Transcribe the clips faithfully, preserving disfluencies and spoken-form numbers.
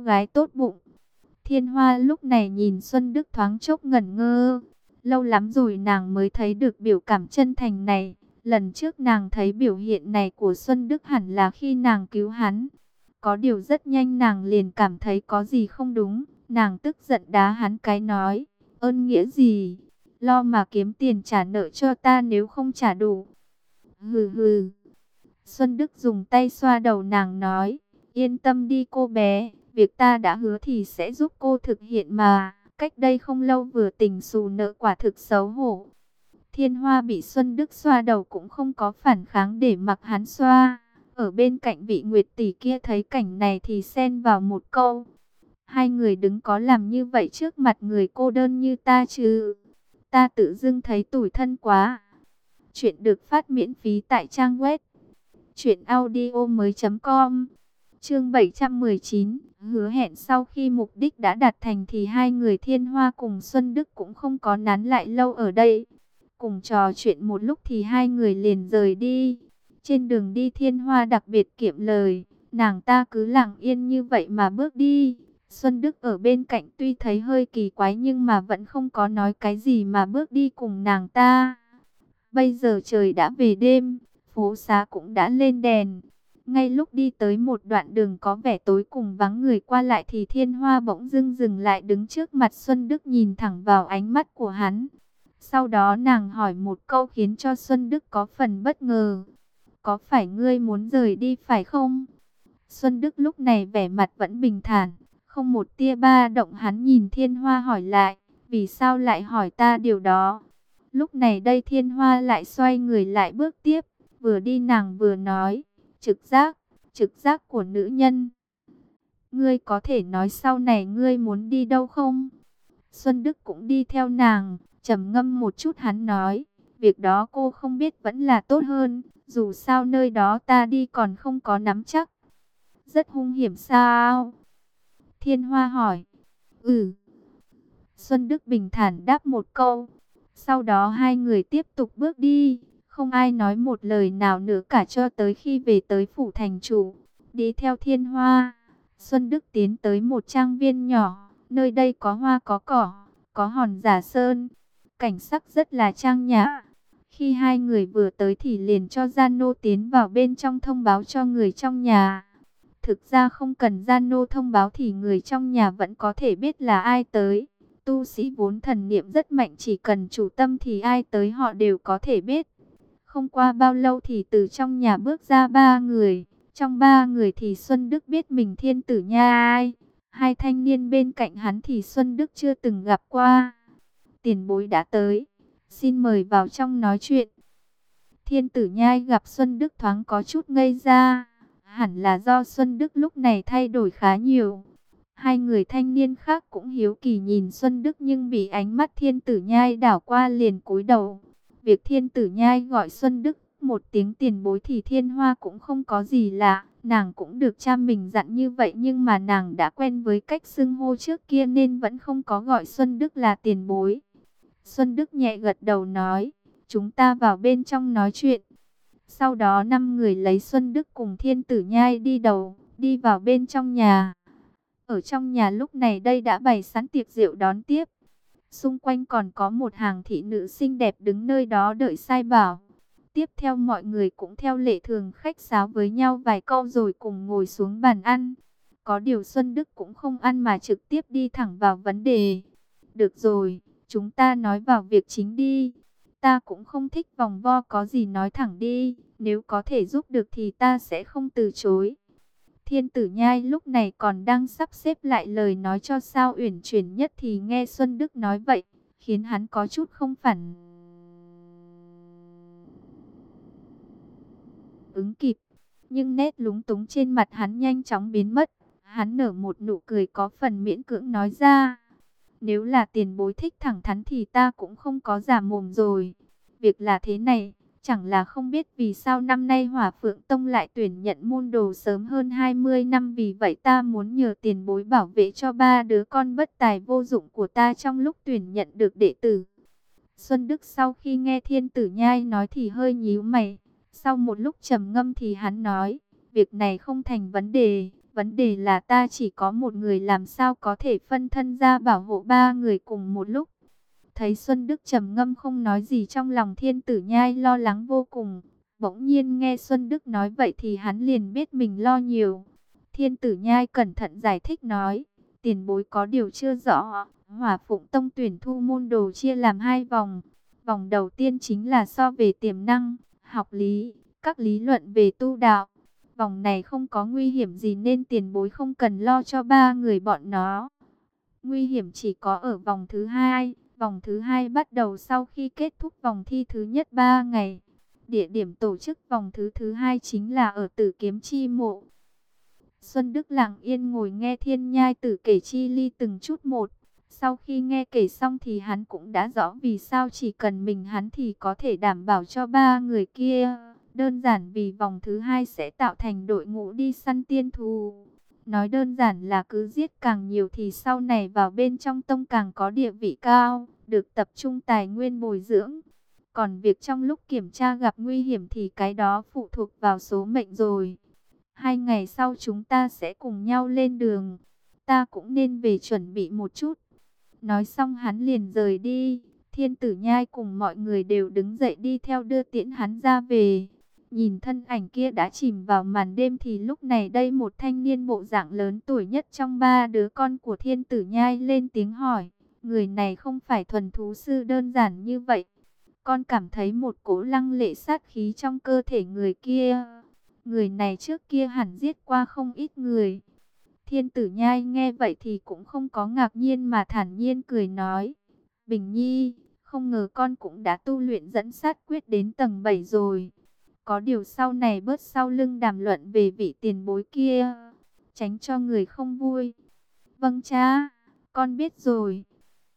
gái tốt bụng. Thiên Hoa lúc này nhìn Xuân Đức thoáng chốc ngẩn ngơ. Lâu lắm rồi nàng mới thấy được biểu cảm chân thành này. Lần trước nàng thấy biểu hiện này của Xuân Đức hẳn là khi nàng cứu hắn. Có điều rất nhanh nàng liền cảm thấy có gì không đúng. Nàng tức giận đá hắn cái nói, ơn nghĩa gì? Lo mà kiếm tiền trả nợ cho ta nếu không trả đủ. Hừ hừ. Xuân Đức dùng tay xoa đầu nàng nói, yên tâm đi cô bé, việc ta đã hứa thì sẽ giúp cô thực hiện mà. Cách đây không lâu vừa tình xù nợ quả thực xấu hổ. Thiên Hoa bị Xuân Đức xoa đầu cũng không có phản kháng để mặc hắn xoa. Ở bên cạnh vị Nguyệt tỷ kia thấy cảnh này thì xen vào một câu. Hai người đứng có làm như vậy trước mặt người cô đơn như ta chứ? Ta tự dưng thấy tủi thân quá. Chuyện được phát miễn phí tại trang web truyện audio mới chấm com. Chương bảy trăm mười chín, hứa hẹn sau khi mục đích đã đạt thành thì hai người Thiên Hoa cùng Xuân Đức cũng không có nán lại lâu ở đây. Cùng trò chuyện một lúc thì hai người liền rời đi. Trên đường đi Thiên Hoa đặc biệt kiệm lời, nàng ta cứ lặng yên như vậy mà bước đi. Xuân Đức ở bên cạnh tuy thấy hơi kỳ quái nhưng mà vẫn không có nói cái gì mà bước đi cùng nàng ta. Bây giờ trời đã về đêm, phố xá cũng đã lên đèn. Ngay lúc đi tới một đoạn đường có vẻ tối cùng vắng người qua lại thì Thiên Hoa bỗng dưng dừng lại đứng trước mặt Xuân Đức nhìn thẳng vào ánh mắt của hắn. Sau đó nàng hỏi một câu khiến cho Xuân Đức có phần bất ngờ. Có phải ngươi muốn rời đi phải không? Xuân Đức lúc này vẻ mặt vẫn bình thản, không một tia ba động. Hắn nhìn Thiên Hoa hỏi lại, vì sao lại hỏi ta điều đó? Lúc này đây Thiên Hoa lại xoay người lại bước tiếp, vừa đi nàng vừa nói, trực giác, trực giác của nữ nhân. Ngươi có thể nói sau này ngươi muốn đi đâu không? Xuân Đức cũng đi theo nàng, trầm ngâm một chút hắn nói, việc đó cô không biết vẫn là tốt hơn, dù sao nơi đó ta đi còn không có nắm chắc. Rất hung hiểm sao? Thiên Hoa hỏi. Ừ. Xuân Đức bình thản đáp một câu. Sau đó hai người tiếp tục bước đi, không ai nói một lời nào nữa cả cho tới khi về tới phủ thành chủ. Đi theo Thiên Hoa, Xuân Đức tiến tới một trang viên nhỏ, nơi đây có hoa có cỏ, có hòn giả sơn, cảnh sắc rất là trang nhã. Khi hai người vừa tới thì liền cho gia nô tiến vào bên trong thông báo cho người trong nhà. Thực ra không cần gia nô thông báo thì người trong nhà vẫn có thể biết là ai tới. Tu sĩ vốn thần niệm rất mạnh, chỉ cần chủ tâm thì ai tới họ đều có thể biết. Không qua bao lâu thì từ trong nhà bước ra ba người. Trong ba người thì Xuân Đức biết mình Thiên Tử Nhai. Hai thanh niên bên cạnh hắn thì Xuân Đức chưa từng gặp qua. Tiền bối đã tới, xin mời vào trong nói chuyện. Thiên Tử Nhai gặp Xuân Đức thoáng có chút ngây ra. Hẳn là do Xuân Đức lúc này thay đổi khá nhiều. Hai người thanh niên khác cũng hiếu kỳ nhìn Xuân Đức nhưng bị ánh mắt Thiên Tử Nhai đảo qua liền cúi đầu. Việc Thiên Tử Nhai gọi Xuân Đức một tiếng tiền bối thì Thiên Hoa cũng không có gì lạ. Nàng cũng được cha mình dặn như vậy nhưng mà nàng đã quen với cách xưng hô trước kia nên vẫn không có gọi Xuân Đức là tiền bối. Xuân Đức nhẹ gật đầu nói, chúng ta vào bên trong nói chuyện. Sau đó năm người lấy Xuân Đức cùng Thiên Tử Nhai đi đầu, đi vào bên trong nhà. Ở trong nhà lúc này đây đã bày sẵn tiệc rượu đón tiếp. Xung quanh còn có một hàng thị nữ xinh đẹp đứng nơi đó đợi sai bảo. Tiếp theo mọi người cũng theo lệ thường khách sáo với nhau vài câu rồi cùng ngồi xuống bàn ăn. Có điều Xuân Đức cũng không ăn mà trực tiếp đi thẳng vào vấn đề. Được rồi, chúng ta nói vào việc chính đi. Ta cũng không thích vòng vo, có gì nói thẳng đi. Nếu có thể giúp được thì ta sẽ không từ chối. Thiên Tử Nhai lúc này còn đang sắp xếp lại lời nói cho sao uyển chuyển nhất thì nghe Xuân Đức nói vậy, khiến hắn có chút không phản ứng kịp. Nhưng nét lúng túng trên mặt hắn nhanh chóng biến mất. Hắn nở một nụ cười có phần miễn cưỡng nói ra. Nếu là tiền bối thích thẳng thắn thì ta cũng không có giả mồm rồi. Việc là thế này. Chẳng là không biết vì sao năm nay Hỏa Phượng Tông lại tuyển nhận môn đồ sớm hơn hai mươi năm. Vì vậy ta muốn nhờ tiền bối bảo vệ cho ba đứa con bất tài vô dụng của ta trong lúc tuyển nhận được đệ tử. Xuân Đức sau khi nghe Thiên Tử Nhai nói thì hơi nhíu mày. Sau một lúc trầm ngâm thì hắn nói, việc này không thành vấn đề. Vấn đề là ta chỉ có một người, làm sao có thể phân thân ra bảo hộ ba người cùng một lúc. Thấy Xuân Đức trầm ngâm không nói gì, trong lòng Thiên Tử Nhai lo lắng vô cùng. Bỗng nhiên nghe Xuân Đức nói vậy thì hắn liền biết mình lo nhiều. Thiên Tử Nhai cẩn thận giải thích nói, tiền bối có điều chưa rõ, Hỏa Phụng Tông tuyển thu môn đồ chia làm hai vòng. Vòng đầu tiên chính là so về tiềm năng, học lý, các lý luận về tu đạo. Vòng này không có nguy hiểm gì nên tiền bối không cần lo cho ba người bọn nó. Nguy hiểm chỉ có ở vòng thứ hai. Vòng thứ hai bắt đầu sau khi kết thúc vòng thi thứ nhất ba ngày. Địa điểm tổ chức vòng thứ thứ hai chính là ở Tử Kiếm Chi Mộ. Xuân Đức lặng yên ngồi nghe Thiên Nhai Tử kể chi ly từng chút một. Sau khi nghe kể xong thì hắn cũng đã rõ vì sao chỉ cần mình hắn thì có thể đảm bảo cho ba người kia. Đơn giản vì vòng thứ hai sẽ tạo thành đội ngũ đi săn tiên thù. Nói đơn giản là cứ giết càng nhiều thì sau này vào bên trong tông càng có địa vị cao, được tập trung tài nguyên bồi dưỡng. Còn việc trong lúc kiểm tra gặp nguy hiểm thì cái đó phụ thuộc vào số mệnh rồi. Hai ngày sau chúng ta sẽ cùng nhau lên đường. Ta cũng nên về chuẩn bị một chút. Nói xong hắn liền rời đi. Thiên Tử Nhai cùng mọi người đều đứng dậy đi theo đưa tiễn hắn ra về. Nhìn thân ảnh kia đã chìm vào màn đêm thì lúc này đây một thanh niên bộ dạng lớn tuổi nhất trong ba đứa con của Thiên Tử Nhai lên tiếng hỏi. Người này không phải thuần thú sư đơn giản như vậy. Con cảm thấy một cỗ lăng lệ sát khí trong cơ thể người kia. Người này trước kia hẳn giết qua không ít người. Thiên Tử Nhai nghe vậy thì cũng không có ngạc nhiên mà thản nhiên cười nói. Bình Nhi, không ngờ con cũng đã tu luyện dẫn sát quyết đến tầng bảy rồi. Có điều sau này bớt sau lưng đàm luận về vị tiền bối kia, tránh cho người không vui. Vâng cha, con biết rồi.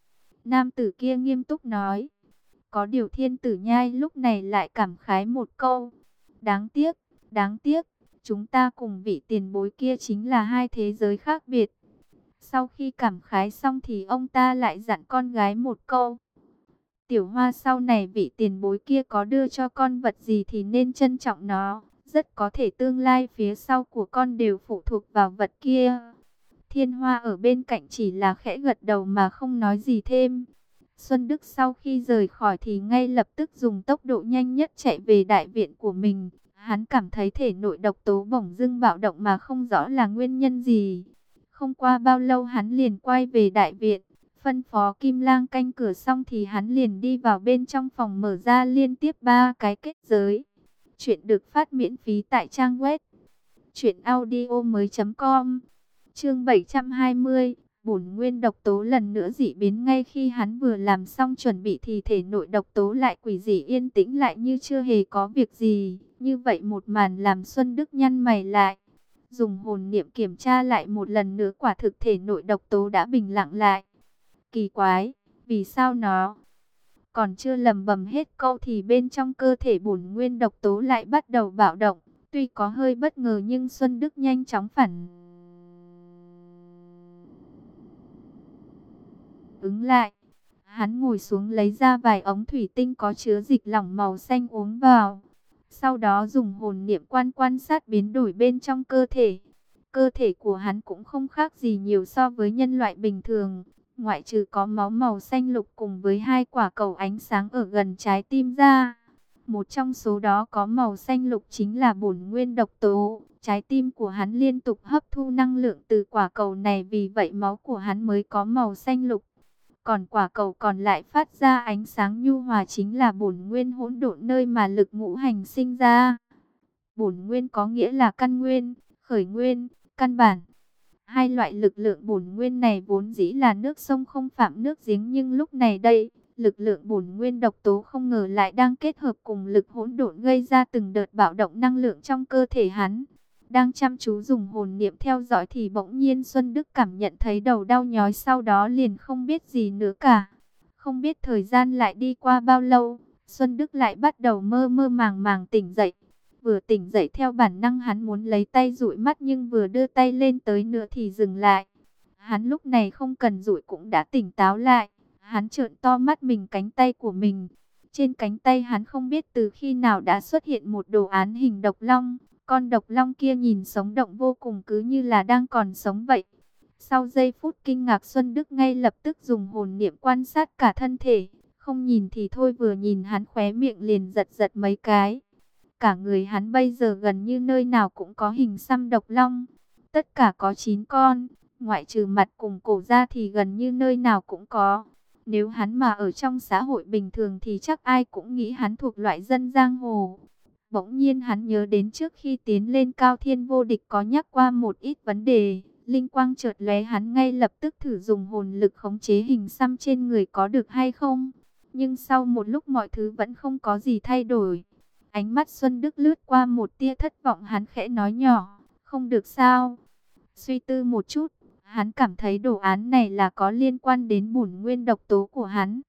Nam tử kia nghiêm túc nói. Có điều Thiên Tử Nhai lúc này lại cảm khái một câu. Đáng tiếc, đáng tiếc, chúng ta cùng vị tiền bối kia chính là hai thế giới khác biệt. Sau khi cảm khái xong thì ông ta lại dặn con gái một câu. Tiểu Hoa, sau này vị tiền bối kia có đưa cho con vật gì thì nên trân trọng nó. Rất có thể tương lai phía sau của con đều phụ thuộc vào vật kia. Thiên Hoa ở bên cạnh chỉ là khẽ gật đầu mà không nói gì thêm. Xuân Đức sau khi rời khỏi thì ngay lập tức dùng tốc độ nhanh nhất chạy về đại viện của mình. Hắn cảm thấy thể nội độc tố bỗng dưng bạo động mà không rõ là nguyên nhân gì. Không qua bao lâu hắn liền quay về đại viện. Phân phó Kim Lang canh cửa xong thì hắn liền đi vào bên trong phòng mở ra liên tiếp ba cái kết giới. Chuyện được phát miễn phí tại trang web truyện audio mới chấm com. Chương bảy trăm hai mươi, bổn nguyên độc tố lần nữa dị biến. Ngay khi hắn vừa làm xong chuẩn bị thì thể nội độc tố lại quỷ dị yên tĩnh lại như chưa hề có việc gì. Như vậy một màn làm Xuân Đức nhăn mày lại. Dùng hồn niệm kiểm tra lại một lần nữa, quả thực thể nội độc tố đã bình lặng lại. Kỳ quái, vì sao nó còn chưa lầm bầm hết câu thì bên trong cơ thể bổn nguyên độc tố lại bắt đầu bạo động. Tuy có hơi bất ngờ nhưng Xuân Đức nhanh chóng phản ứng lại. Hắn ngồi xuống lấy ra vài ống thủy tinh có chứa dịch lỏng màu xanh uống vào. Sau đó dùng hồn niệm quan quan sát biến đổi bên trong cơ thể. Cơ thể của hắn cũng không khác gì nhiều so với nhân loại bình thường. Ngoại trừ có máu màu xanh lục cùng với hai quả cầu ánh sáng ở gần trái tim ra. Một trong số đó có màu xanh lục chính là bổn nguyên độc tố. Trái tim của hắn liên tục hấp thu năng lượng từ quả cầu này, vì vậy máu của hắn mới có màu xanh lục. Còn quả cầu còn lại phát ra ánh sáng nhu hòa chính là bổn nguyên hỗn độn, nơi mà lực ngũ hành sinh ra. Bổn nguyên có nghĩa là căn nguyên, khởi nguyên, căn bản. Hai loại lực lượng bổn nguyên này vốn dĩ là nước sông không phạm nước giếng, nhưng lúc này đây, lực lượng bổn nguyên độc tố không ngờ lại đang kết hợp cùng lực hỗn độn gây ra từng đợt bạo động năng lượng trong cơ thể hắn. Đang chăm chú dùng hồn niệm theo dõi thì bỗng nhiên Xuân Đức cảm nhận thấy đầu đau nhói, sau đó liền không biết gì nữa cả. Không biết thời gian lại đi qua bao lâu, Xuân Đức lại bắt đầu mơ mơ màng màng tỉnh dậy. Vừa tỉnh dậy theo bản năng hắn muốn lấy tay dụi mắt, nhưng vừa đưa tay lên tới nữa thì dừng lại. Hắn lúc này không cần dụi cũng đã tỉnh táo lại. Hắn trợn to mắt mình cánh tay của mình. Trên cánh tay hắn không biết từ khi nào đã xuất hiện một đồ án hình độc long. Con độc long kia nhìn sống động vô cùng, cứ như là đang còn sống vậy. Sau giây phút kinh ngạc, Xuân Đức ngay lập tức dùng hồn niệm quan sát cả thân thể. Không nhìn thì thôi, vừa nhìn hắn khóe miệng liền giật giật mấy cái. Cả người hắn bây giờ gần như nơi nào cũng có hình xăm độc long. Tất cả có chín con, ngoại trừ mặt cùng cổ ra thì gần như nơi nào cũng có. Nếu hắn mà ở trong xã hội bình thường thì chắc ai cũng nghĩ hắn thuộc loại dân giang hồ. Bỗng nhiên hắn nhớ đến trước khi tiến lên Cao Thiên Vô Địch có nhắc qua một ít vấn đề. Linh quang chợt lóe, hắn ngay lập tức thử dùng hồn lực khống chế hình xăm trên người có được hay không. Nhưng sau một lúc mọi thứ vẫn không có gì thay đổi. Ánh mắt Xuân Đức lướt qua một tia thất vọng, hắn khẽ nói nhỏ, không được sao. Suy tư một chút, hắn cảm thấy đồ án này là có liên quan đến bổn nguyên độc tố của hắn.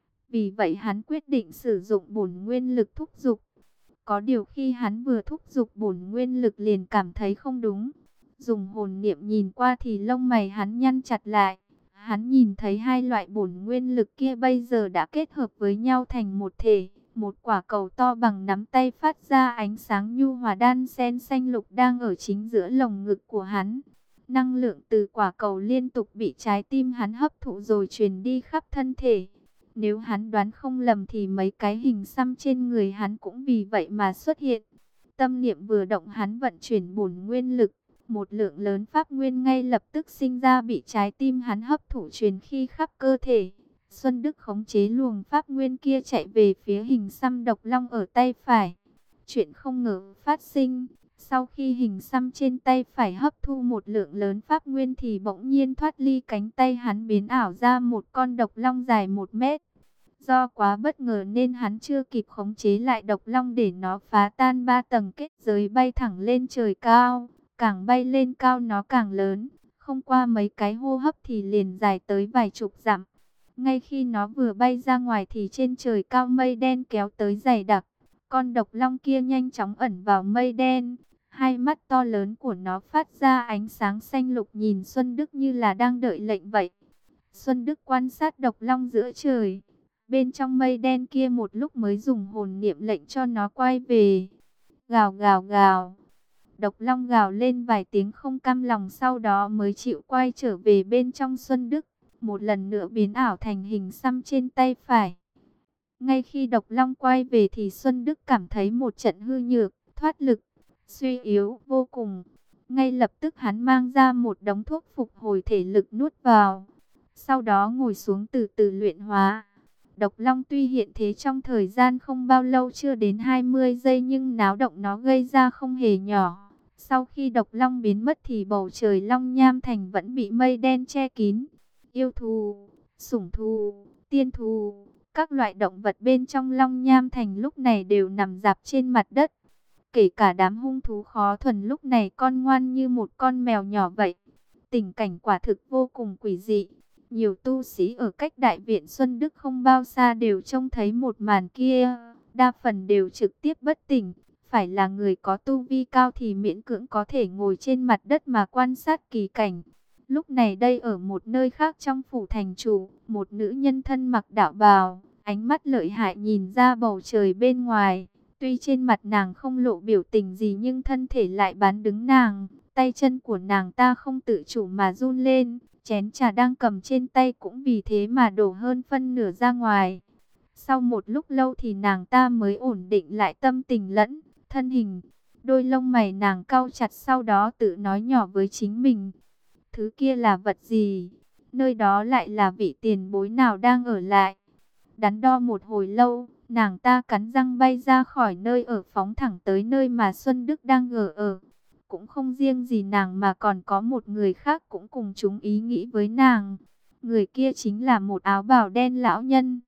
Vì vậy hắn quyết định sử dụng bổn nguyên lực thúc dục. Có điều khi hắn vừa thúc dục bổn nguyên lực liền cảm thấy không đúng. Dùng hồn niệm nhìn qua thì lông mày hắn nhăn chặt lại. Hắn nhìn thấy hai loại bổn nguyên lực kia bây giờ đã kết hợp với nhau thành một thể. Một quả cầu to bằng nắm tay phát ra ánh sáng nhu hòa đan xen xanh lục đang ở chính giữa lồng ngực của hắn. Năng lượng từ quả cầu liên tục bị trái tim hắn hấp thụ rồi truyền đi khắp thân thể. Nếu hắn đoán không lầm thì mấy cái hình xăm trên người hắn cũng vì vậy mà xuất hiện. Tâm niệm vừa động, hắn vận chuyển bổn nguyên lực. Một lượng lớn pháp nguyên ngay lập tức sinh ra bị trái tim hắn hấp thụ truyền khi khắp cơ thể. Xuân Đức khống chế luồng pháp nguyên kia chạy về phía hình xăm độc long ở tay phải. Chuyện không ngờ phát sinh. Sau khi hình xăm trên tay phải hấp thu một lượng lớn pháp nguyên thì bỗng nhiên thoát ly cánh tay hắn, biến ảo ra một con độc long dài một mét. Do quá bất ngờ nên hắn chưa kịp khống chế lại độc long để nó phá tan ba tầng kết giới bay thẳng lên trời cao. Càng bay lên cao nó càng lớn, không qua mấy cái hô hấp thì liền dài tới vài chục dặm. Ngay khi nó vừa bay ra ngoài thì trên trời cao mây đen kéo tới dày đặc. Con độc long kia nhanh chóng ẩn vào mây đen. Hai mắt to lớn của nó phát ra ánh sáng xanh lục nhìn Xuân Đức như là đang đợi lệnh vậy. Xuân Đức quan sát độc long giữa trời. Bên trong mây đen kia một lúc mới dùng hồn niệm lệnh cho nó quay về. Gào gào gào. Độc long gào lên vài tiếng không cam lòng, sau đó mới chịu quay trở về bên trong Xuân Đức. Một lần nữa biến ảo thành hình xăm trên tay phải. Ngay khi độc long quay về thì Xuân Đức cảm thấy một trận hư nhược, thoát lực, suy yếu vô cùng. Ngay lập tức hắn mang ra một đống thuốc phục hồi thể lực nuốt vào. Sau đó ngồi xuống từ từ luyện hóa. Độc long tuy hiện thế trong thời gian không bao lâu, chưa đến hai mươi giây, nhưng náo động nó gây ra không hề nhỏ. Sau khi độc long biến mất thì bầu trời Long Nham Thành vẫn bị mây đen che kín. Yêu thù, sủng thù, tiên thù, các loại động vật bên trong Long Nham Thành lúc này đều nằm rạp trên mặt đất. Kể cả đám hung thú khó thuần lúc này con ngoan như một con mèo nhỏ vậy. Tình cảnh quả thực vô cùng quỷ dị. Nhiều tu sĩ ở cách đại viện Xuân Đức không bao xa đều trông thấy một màn kia. Đa phần đều trực tiếp bất tỉnh. Phải là người có tu vi cao thì miễn cưỡng có thể ngồi trên mặt đất mà quan sát kỳ cảnh. Lúc này đây ở một nơi khác trong phủ thành chủ, một nữ nhân thân mặc đạo bào, ánh mắt lợi hại nhìn ra bầu trời bên ngoài. Tuy trên mặt nàng không lộ biểu tình gì nhưng thân thể lại bán đứng nàng. Tay chân của nàng ta không tự chủ mà run lên. Chén trà đang cầm trên tay cũng vì thế mà đổ hơn phân nửa ra ngoài. Sau một lúc lâu thì nàng ta mới ổn định lại tâm tình lẫn thân hình. Đôi lông mày nàng cau chặt, sau đó tự nói nhỏ với chính mình. Thứ kia là vật gì? Nơi đó lại là vị tiền bối nào đang ở lại? Đắn đo một hồi lâu, nàng ta cắn răng bay ra khỏi nơi ở, phóng thẳng tới nơi mà Xuân Đức đang ở ở. Cũng không riêng gì nàng mà còn có một người khác cũng cùng chung ý nghĩ với nàng. Người kia chính là một áo bào đen lão nhân.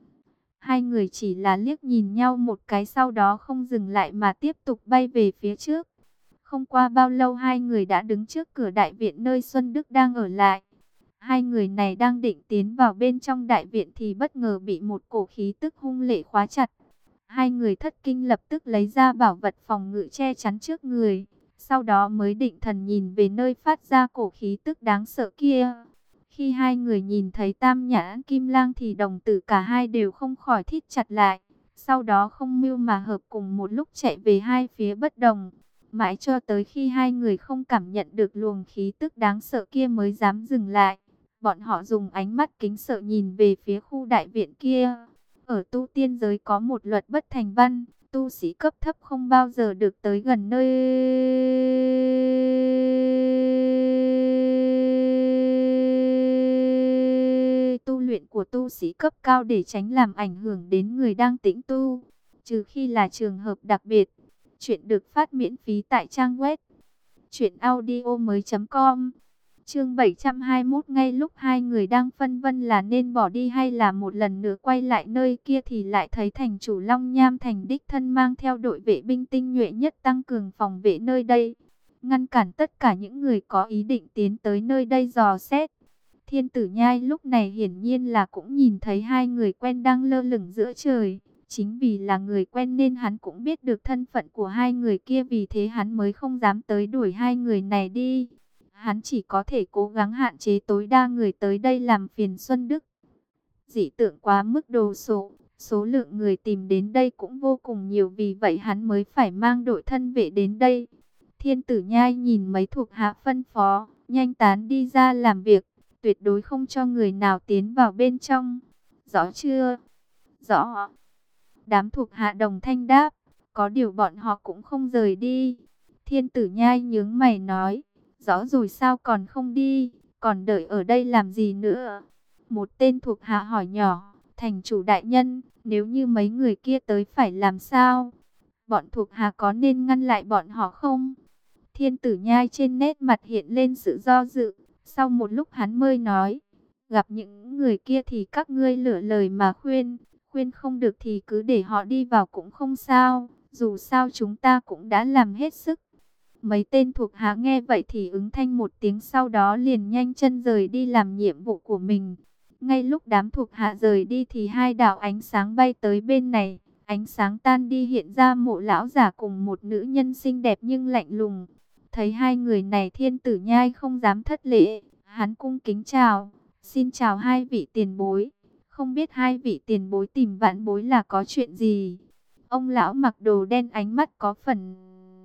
Hai người chỉ là liếc nhìn nhau một cái, sau đó không dừng lại mà tiếp tục bay về phía trước. Không qua bao lâu hai người đã đứng trước cửa đại viện nơi Xuân Đức đang ở lại. Hai người này đang định tiến vào bên trong đại viện thì bất ngờ bị một cổ khí tức hung lệ khóa chặt. Hai người thất kinh lập tức lấy ra bảo vật phòng ngự che chắn trước người. Sau đó mới định thần nhìn về nơi phát ra cổ khí tức đáng sợ kia. Khi hai người nhìn thấy Tam Nhãn Kim Lang thì đồng tử cả hai đều không khỏi thít chặt lại. Sau đó không mưu mà hợp cùng một lúc chạy về hai phía bất đồng. Mãi cho tới khi hai người không cảm nhận được luồng khí tức đáng sợ kia mới dám dừng lại. Bọn họ dùng ánh mắt kính sợ nhìn về phía khu đại viện kia. Ở tu tiên giới có một luật bất thành văn, tu sĩ cấp thấp không bao giờ được tới gần nơi tu luyện của tu sĩ cấp cao để tránh làm ảnh hưởng đến người đang tĩnh tu, trừ khi là trường hợp đặc biệt. Chuyện được phát miễn phí tại trang web truyện audio mới chấm com. Chương bảy trăm hai mươi mốt. Ngay lúc hai người đang phân vân là nên bỏ đi hay là một lần nữa quay lại nơi kia thì lại thấy thành chủ Long Nham Thành đích thân mang theo đội vệ binh tinh nhuệ nhất tăng cường phòng vệ nơi đây, ngăn cản tất cả những người có ý định tiến tới nơi đây dò xét. Thiên Tử Nhai lúc này hiển nhiên là cũng nhìn thấy hai người quen đang lơ lửng giữa trời. Chính vì là người quen nên hắn cũng biết được thân phận của hai người kia, vì thế hắn mới không dám tới đuổi hai người này đi. Hắn chỉ có thể cố gắng hạn chế tối đa người tới đây làm phiền Xuân Đức. Dị tượng quá mức đồ sộ, số lượng người tìm đến đây cũng vô cùng nhiều, vì vậy hắn mới phải mang đội thân vệ đến đây. Thiên Tử Nhai nhìn mấy thuộc hạ phân phó, nhanh tán đi ra làm việc, tuyệt đối không cho người nào tiến vào bên trong. Rõ chưa? Rõ. Đám thuộc hạ đồng thanh đáp, có điều bọn họ cũng không rời đi. Thiên Tử Nhai nhướng mày nói, rõ rồi sao còn không đi, còn đợi ở đây làm gì nữa? Một tên thuộc hạ hỏi nhỏ, thành chủ đại nhân, nếu như mấy người kia tới phải làm sao? Bọn thuộc hạ có nên ngăn lại bọn họ không? Thiên Tử Nhai trên nét mặt hiện lên sự do dự, sau một lúc hắn mới nói, gặp những người kia thì các ngươi lựa lời mà khuyên. Khuyên không được thì cứ để họ đi vào cũng không sao, dù sao chúng ta cũng đã làm hết sức. Mấy tên thuộc hạ nghe vậy thì ứng thanh một tiếng, sau đó liền nhanh chân rời đi làm nhiệm vụ của mình. Ngay lúc đám thuộc hạ rời đi thì hai đạo ánh sáng bay tới bên này. Ánh sáng tan đi hiện ra Mộ lão giả cùng một nữ nhân xinh đẹp nhưng lạnh lùng. Thấy hai người này Thiên Tử Nhai không dám thất lễ, hắn cung kính chào, xin chào hai vị tiền bối. Không biết hai vị tiền bối tìm vãn bối là có chuyện gì? Ông lão mặc đồ đen ánh mắt có phần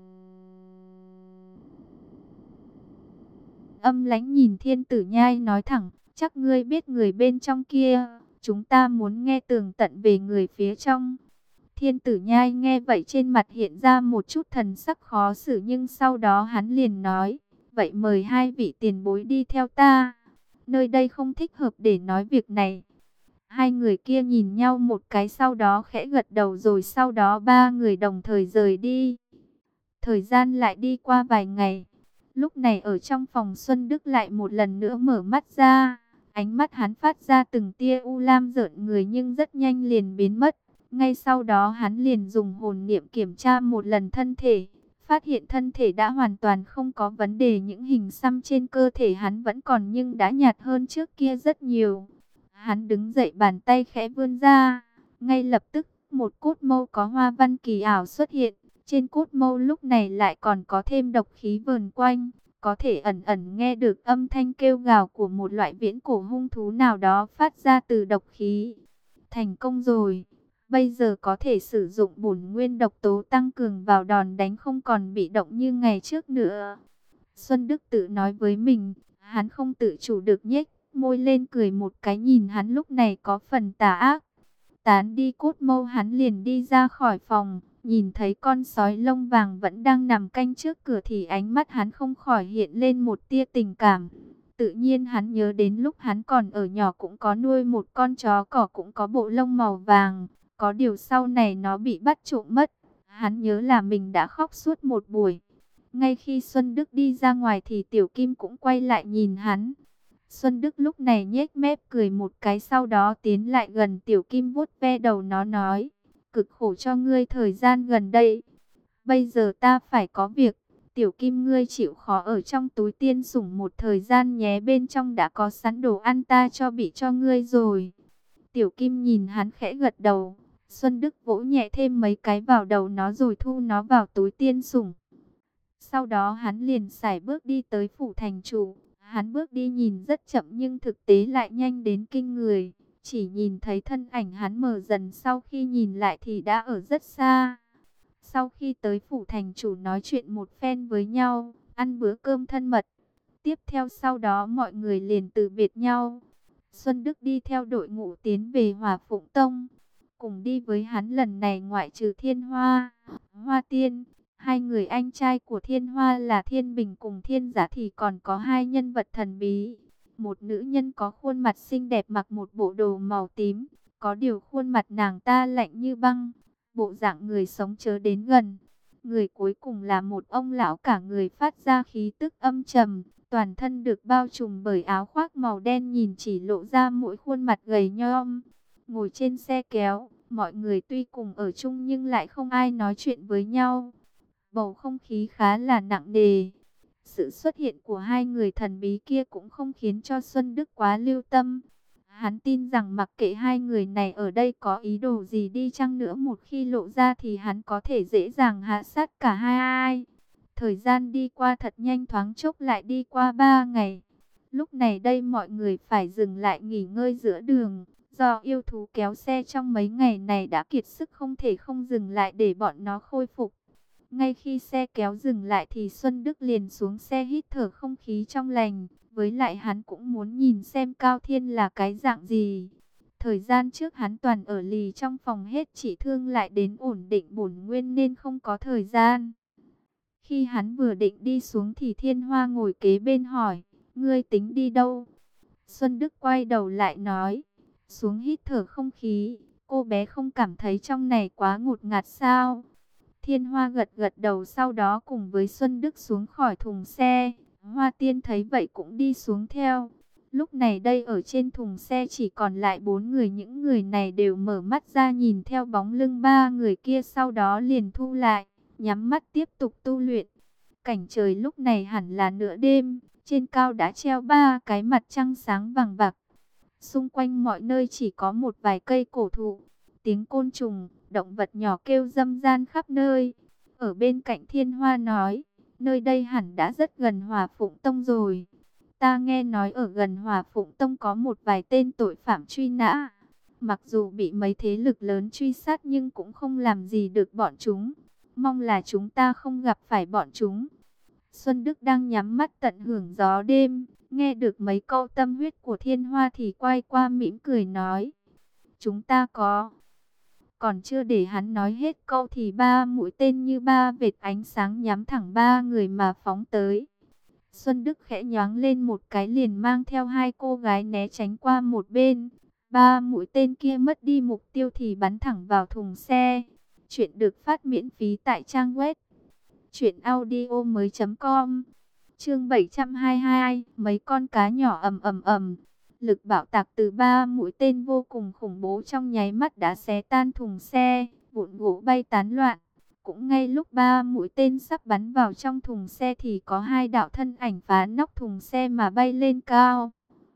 âm lãnh nhìn Thiên Tử Nhai nói thẳng, chắc ngươi biết người bên trong kia, chúng ta muốn nghe tường tận về người phía trong. Thiên Tử Nhai nghe vậy trên mặt hiện ra một chút thần sắc khó xử, nhưng sau đó hắn liền nói, vậy mời hai vị tiền bối đi theo ta, nơi đây không thích hợp để nói việc này. Hai người kia nhìn nhau một cái, sau đó khẽ gật đầu, rồi sau đó ba người đồng thời rời đi. Thời gian lại đi qua vài ngày. Lúc này ở trong phòng Xuân Đức lại một lần nữa mở mắt ra. Ánh mắt hắn phát ra từng tia u lam rợn người nhưng rất nhanh liền biến mất. Ngay sau đó hắn liền dùng hồn niệm kiểm tra một lần thân thể. Phát hiện thân thể đã hoàn toàn không có vấn đề, những hình xăm trên cơ thể hắn vẫn còn nhưng đã nhạt hơn trước kia rất nhiều. Hắn đứng dậy, bàn tay khẽ vươn ra, ngay lập tức một cốt mâu có hoa văn kỳ ảo xuất hiện. Trên cốt mâu lúc này lại còn có thêm độc khí vờn quanh, có thể ẩn ẩn nghe được âm thanh kêu gào của một loại viễn cổ hung thú nào đó phát ra từ độc khí. Thành công rồi, bây giờ có thể sử dụng bổn nguyên độc tố tăng cường vào đòn đánh, không còn bị động như ngày trước nữa. Xuân Đức tự nói với mình, hắn không tự chủ được nhếch môi lên cười một cái, nhìn hắn lúc này có phần tà ác. Tán đi cốt mâu hắn liền đi ra khỏi phòng, nhìn thấy con sói lông vàng vẫn đang nằm canh trước cửa thì ánh mắt hắn không khỏi hiện lên một tia tình cảm. Tự nhiên hắn nhớ đến lúc hắn còn ở nhỏ cũng có nuôi một con chó cỏ cũng có bộ lông màu vàng, có điều sau này nó bị bắt trộm mất. Hắn nhớ là mình đã khóc suốt một buổi. Ngay khi Xuân Đức đi ra ngoài thì Tiểu Kim cũng quay lại nhìn hắn. Xuân Đức lúc này nhếch mép cười một cái, sau đó tiến lại gần Tiểu Kim vuốt ve đầu nó nói, cực khổ cho ngươi thời gian gần đây. Bây giờ ta phải có việc, Tiểu Kim ngươi chịu khó ở trong túi tiên sủng một thời gian nhé, bên trong đã có sẵn đồ ăn ta cho bị cho ngươi rồi. Tiểu Kim nhìn hắn khẽ gật đầu, Xuân Đức vỗ nhẹ thêm mấy cái vào đầu nó rồi thu nó vào túi tiên sủng. Sau đó hắn liền sải bước đi tới phủ thành chủ. Hắn bước đi nhìn rất chậm nhưng thực tế lại nhanh đến kinh người. Chỉ nhìn thấy thân ảnh hắn mờ dần, sau khi nhìn lại thì đã ở rất xa. Sau khi tới phủ thành chủ nói chuyện một phen với nhau, ăn bữa cơm thân mật. Tiếp theo sau đó mọi người liền từ biệt nhau. Xuân Đức đi theo đội ngũ tiến về Hỏa Phụng Tông. Cùng đi với hắn lần này ngoại trừ Thiên Hoa, Hoa Tiên, hai người anh trai của Thiên Hoa là Thiên Bình cùng Thiên Giả thì còn có hai nhân vật thần bí. Một nữ nhân có khuôn mặt xinh đẹp mặc một bộ đồ màu tím, có điều khuôn mặt nàng ta lạnh như băng, bộ dạng người sống chớ đến gần. Người cuối cùng là một ông lão cả người phát ra khí tức âm trầm, toàn thân được bao trùm bởi áo khoác màu đen nhìn chỉ lộ ra mỗi khuôn mặt gầy nhom. Ngồi trên xe kéo, mọi người tuy cùng ở chung nhưng lại không ai nói chuyện với nhau. Bầu không khí khá là nặng nề. Sự xuất hiện của hai người thần bí kia cũng không khiến cho Xuân Đức quá lưu tâm. Hắn tin rằng mặc kệ hai người này ở đây có ý đồ gì đi chăng nữa, một khi lộ ra thì hắn có thể dễ dàng hạ sát cả hai. Thời gian đi qua thật nhanh, thoáng chốc lại đi qua ba ngày. Lúc này đây mọi người phải dừng lại nghỉ ngơi giữa đường. Do yêu thú kéo xe trong mấy ngày này đã kiệt sức, không thể không dừng lại để bọn nó khôi phục. Ngay khi xe kéo dừng lại thì Xuân Đức liền xuống xe hít thở không khí trong lành. Với lại hắn cũng muốn nhìn xem Cao Thiên là cái dạng gì. Thời gian trước hắn toàn ở lì trong phòng hết trị thương lại đến ổn định bổn nguyên nên không có thời gian. Khi hắn vừa định đi xuống thì Thiên Hoa ngồi kế bên hỏi, ngươi tính đi đâu? Xuân Đức quay đầu lại nói, xuống hít thở không khí, cô bé không cảm thấy trong này quá ngột ngạt sao? Thiên Hoa gật gật đầu, sau đó cùng với Xuân Đức xuống khỏi thùng xe. Hoa Tiên thấy vậy cũng đi xuống theo. Lúc này đây ở trên thùng xe chỉ còn lại bốn người. Những người này đều mở mắt ra nhìn theo bóng lưng ba người kia, sau đó liền thu lại, nhắm mắt tiếp tục tu luyện. Cảnh trời lúc này hẳn là nửa đêm, trên cao đã treo ba cái mặt trăng sáng vàng bạc. Xung quanh mọi nơi chỉ có một vài cây cổ thụ, tiếng côn trùng, động vật nhỏ kêu râm ran khắp nơi. Ở bên cạnh Thiên Hoa nói, nơi đây hẳn đã rất gần Hỏa Phụng Tông rồi. Ta nghe nói ở gần Hỏa Phụng Tông có một vài tên tội phạm truy nã. Mặc dù bị mấy thế lực lớn truy sát nhưng cũng không làm gì được bọn chúng. Mong là chúng ta không gặp phải bọn chúng. Xuân Đức đang nhắm mắt tận hưởng gió đêm, nghe được mấy câu tâm huyết của Thiên Hoa thì quay qua mỉm cười nói, chúng ta có... Còn chưa để hắn nói hết câu thì ba mũi tên như ba vệt ánh sáng nhắm thẳng ba người mà phóng tới. Xuân Đức khẽ nhoáng lên một cái liền mang theo hai cô gái né tránh qua một bên. Ba mũi tên kia mất đi mục tiêu thì bắn thẳng vào thùng xe. Chuyện được phát miễn phí tại trang web truyện audio mới chấm com. Chương bảy trăm hai mươi hai, mấy con cá nhỏ ầm ầm ầm. Lực bạo tạc từ ba mũi tên vô cùng khủng bố trong nháy mắt đã xé tan thùng xe, vụn gỗ bay tán loạn. Cũng ngay lúc ba mũi tên sắp bắn vào trong thùng xe thì có hai đạo thân ảnh phá nóc thùng xe mà bay lên cao.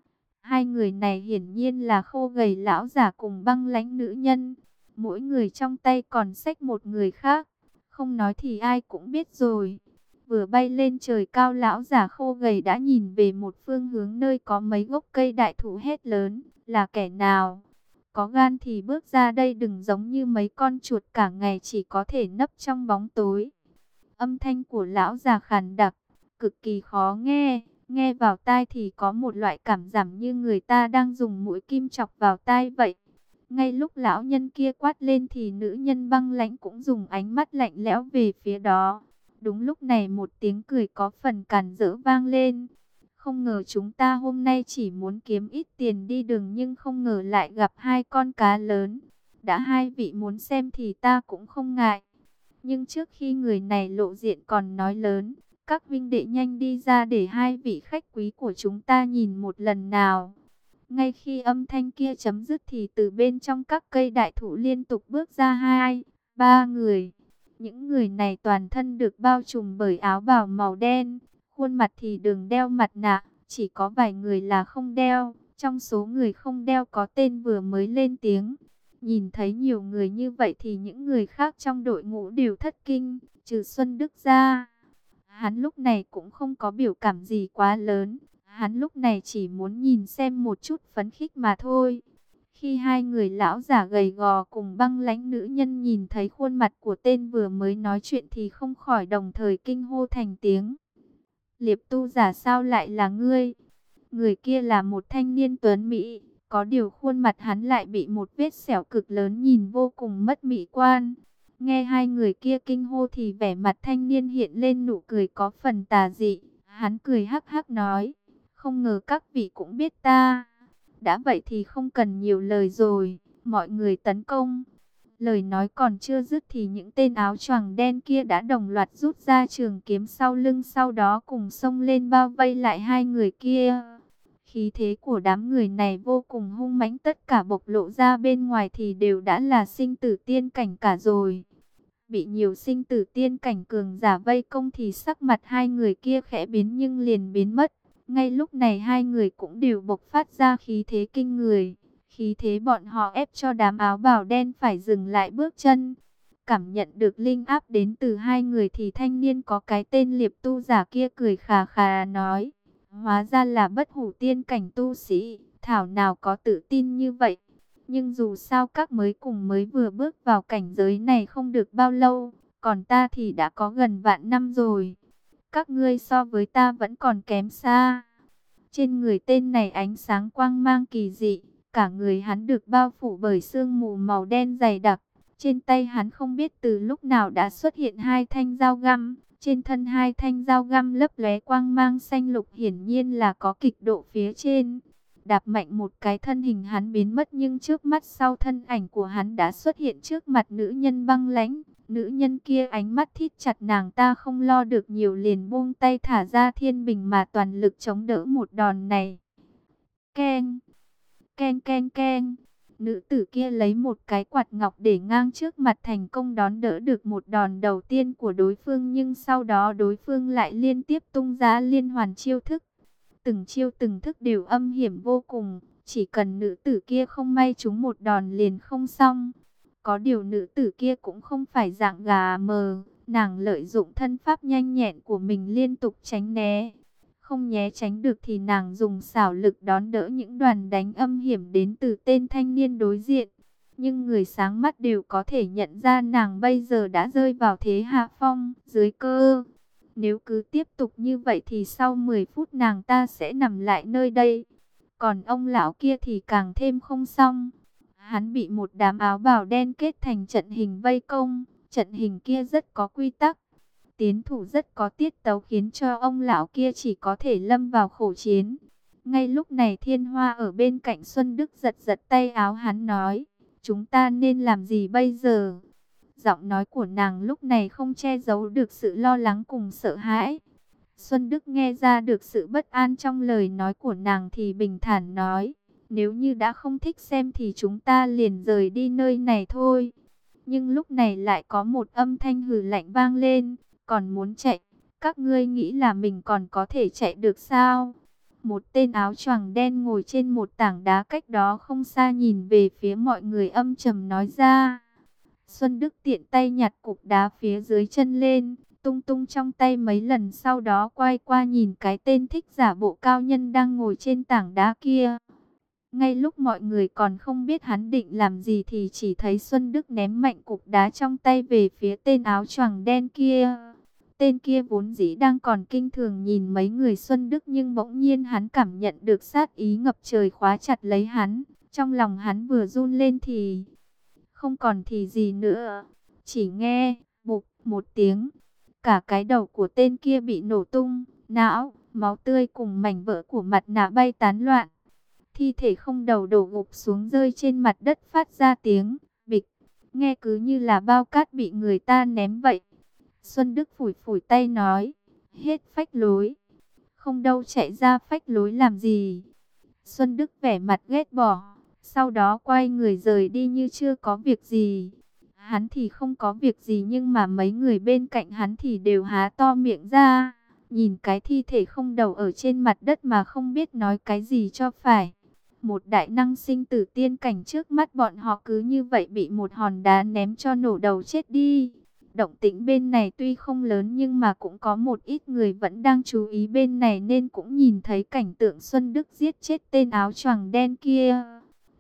Hai người này hiển nhiên là khô gầy lão giả cùng băng lãnh nữ nhân. Mỗi người trong tay còn xách một người khác. Không nói thì ai cũng biết rồi. Vừa bay lên trời cao, lão giả khô gầy đã nhìn về một phương hướng nơi có mấy gốc cây đại thụ, hét lớn, là kẻ nào? Có gan thì bước ra đây, đừng giống như mấy con chuột cả ngày chỉ có thể nấp trong bóng tối. Âm thanh của lão già khàn đặc, cực kỳ khó nghe, nghe vào tai thì có một loại cảm giác như người ta đang dùng mũi kim chọc vào tai vậy. Ngay lúc lão nhân kia quát lên thì nữ nhân băng lãnh cũng dùng ánh mắt lạnh lẽo về phía đó. Đúng lúc này một tiếng cười có phần càn rỡ vang lên. Không ngờ chúng ta hôm nay chỉ muốn kiếm ít tiền đi đường nhưng không ngờ lại gặp hai con cá lớn. Đã hai vị muốn xem thì ta cũng không ngại. Nhưng trước khi người này lộ diện còn nói lớn, các vinh đệ nhanh đi ra để hai vị khách quý của chúng ta nhìn một lần nào. Ngay khi âm thanh kia chấm dứt thì từ bên trong các cây đại thụ liên tục bước ra hai, ba người. Những người này toàn thân được bao trùm bởi áo bào màu đen, khuôn mặt thì đừng đeo mặt nạ, chỉ có vài người là không đeo. Trong số người không đeo có tên vừa mới lên tiếng. Nhìn thấy nhiều người như vậy thì những người khác trong đội ngũ đều thất kinh, trừ Xuân Đức ra. Hắn lúc này cũng không có biểu cảm gì quá lớn. Hắn lúc này chỉ muốn nhìn xem một chút phấn khích mà thôi. Khi hai người lão giả gầy gò cùng băng lãnh nữ nhân nhìn thấy khuôn mặt của tên vừa mới nói chuyện thì không khỏi đồng thời kinh hô thành tiếng. Liệp tu giả, sao lại là ngươi? Người kia là một thanh niên tuấn mỹ, có điều khuôn mặt hắn lại bị một vết sẹo cực lớn nhìn vô cùng mất mỹ quan. Nghe hai người kia kinh hô thì vẻ mặt thanh niên hiện lên nụ cười có phần tà dị. Hắn cười hắc hắc nói, không ngờ các vị cũng biết ta. Đã vậy thì không cần nhiều lời rồi, mọi người tấn công. Lời nói còn chưa dứt thì những tên áo choàng đen kia đã đồng loạt rút ra trường kiếm sau lưng, sau đó cùng xông lên bao vây lại hai người kia. Khí thế của đám người này vô cùng hung mãnh, tất cả bộc lộ ra bên ngoài thì đều đã là sinh tử tiên cảnh cả rồi. Bị nhiều sinh tử tiên cảnh cường giả vây công thì sắc mặt hai người kia khẽ biến nhưng liền biến mất. Ngay lúc này hai người cũng đều bộc phát ra khí thế kinh người. Khí thế bọn họ ép cho đám áo bào đen phải dừng lại bước chân. Cảm nhận được linh áp đến từ hai người thì thanh niên có cái tên Liệp tu giả kia cười khà khà nói. Hóa ra là bất hủ tiên cảnh tu sĩ, thảo nào có tự tin như vậy. Nhưng dù sao các mới cùng mới vừa bước vào cảnh giới này không được bao lâu, còn ta thì đã có gần vạn năm rồi. Các ngươi so với ta vẫn còn kém xa. Trên người tên này ánh sáng quang mang kỳ dị, cả người hắn được bao phủ bởi sương mù màu đen dày đặc. Trên tay hắn không biết từ lúc nào đã xuất hiện hai thanh dao găm. Trên thân hai thanh dao găm lấp lóe quang mang xanh lục, hiển nhiên là có kịch độ phía trên. Đạp mạnh một cái, thân hình hắn biến mất, nhưng trước mắt sau thân ảnh của hắn đã xuất hiện trước mặt nữ nhân băng lãnh. Nữ nhân kia ánh mắt thít chặt, nàng ta không lo được nhiều liền buông tay thả ra thiên bình mà toàn lực chống đỡ một đòn này. Keng, keng keng keng. Nữ tử kia lấy một cái quạt ngọc để ngang trước mặt, thành công đón đỡ được một đòn đầu tiên của đối phương, nhưng sau đó đối phương lại liên tiếp tung ra liên hoàn chiêu thức. Từng chiêu từng thức đều âm hiểm vô cùng, chỉ cần nữ tử kia không may trúng một đòn liền không xong. Có điều nữ tử kia cũng không phải dạng gà mờ, nàng lợi dụng thân pháp nhanh nhẹn của mình liên tục tránh né. Không né tránh được thì nàng dùng xảo lực đón đỡ những đoàn đánh âm hiểm đến từ tên thanh niên đối diện. Nhưng người sáng mắt đều có thể nhận ra nàng bây giờ đã rơi vào thế hạ phong, dưới cơ. Nếu cứ tiếp tục như vậy thì sau mười phút nàng ta sẽ nằm lại nơi đây. Còn ông lão kia thì càng thêm không xong. Hắn bị một đám áo bào đen kết thành trận hình vây công. Trận hình kia rất có quy tắc, tiến thủ rất có tiết tấu, khiến cho ông lão kia chỉ có thể lâm vào khổ chiến. Ngay lúc này Thiên Hoa ở bên cạnh Xuân Đức giật giật tay áo hắn nói, chúng ta nên làm gì bây giờ? Giọng nói của nàng lúc này không che giấu được sự lo lắng cùng sợ hãi. Xuân Đức nghe ra được sự bất an trong lời nói của nàng thì bình thản nói, nếu như đã không thích xem thì chúng ta liền rời đi nơi này thôi. Nhưng lúc này lại có một âm thanh hừ lạnh vang lên, còn muốn chạy, các ngươi nghĩ là mình còn có thể chạy được sao? Một tên áo choàng đen ngồi trên một tảng đá cách đó không xa nhìn về phía mọi người âm trầm nói ra. Xuân Đức tiện tay nhặt cục đá phía dưới chân lên, tung tung trong tay mấy lần, sau đó quay qua nhìn cái tên thích giả bộ cao nhân đang ngồi trên tảng đá kia. Ngay lúc mọi người còn không biết hắn định làm gì thì chỉ thấy Xuân Đức ném mạnh cục đá trong tay về phía tên áo choàng đen kia. Tên kia vốn dĩ đang còn kinh thường nhìn mấy người Xuân Đức, nhưng bỗng nhiên hắn cảm nhận được sát ý ngập trời khóa chặt lấy hắn. Trong lòng hắn vừa run lên thì không còn thì gì nữa. Chỉ nghe bụp một tiếng, cả cái đầu của tên kia bị nổ tung, não, máu tươi cùng mảnh vỡ của mặt nạ bay tán loạn. Thi thể không đầu đổ gục xuống rơi trên mặt đất phát ra tiếng bịch, nghe cứ như là bao cát bị người ta ném vậy. Xuân Đức phủi phủi tay nói, hết phách lối. Không đâu, chạy ra phách lối làm gì? Xuân Đức vẻ mặt ghét bỏ, sau đó quay người rời đi như chưa có việc gì. Hắn thì không có việc gì, nhưng mà mấy người bên cạnh hắn thì đều há to miệng ra, nhìn cái thi thể không đầu ở trên mặt đất mà không biết nói cái gì cho phải. Một đại năng sinh tử tiên cảnh trước mắt bọn họ cứ như vậy bị một hòn đá ném cho nổ đầu chết đi. Động tĩnh bên này tuy không lớn nhưng mà cũng có một ít người vẫn đang chú ý bên này nên cũng nhìn thấy cảnh tượng Xuân Đức giết chết tên áo choàng đen kia.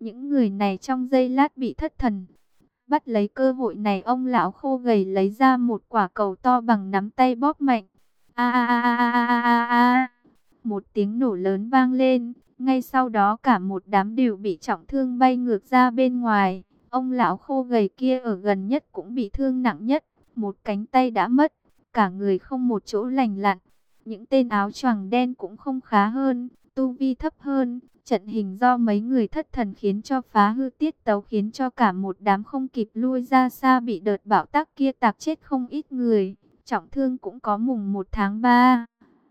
Những người này trong giây lát bị thất thần. Bắt lấy cơ hội này, ông lão khô gầy lấy ra một quả cầu to bằng nắm tay bóp mạnh. A a a a a a a a. Một tiếng nổ lớn vang lên, ngay sau đó cả một đám đều bị trọng thương bay ngược ra bên ngoài. Ông lão khô gầy kia ở gần nhất cũng bị thương nặng nhất, một cánh tay đã mất, cả người không một chỗ lành lặn. Những tên áo choàng đen cũng không khá hơn, tu vi thấp hơn. Trận hình do mấy người thất thần khiến cho phá hư tiết tấu, khiến cho cả một đám không kịp lui ra xa, bị đợt bão táp kia tạc chết không ít người, trọng thương cũng có. Mùng một tháng ba,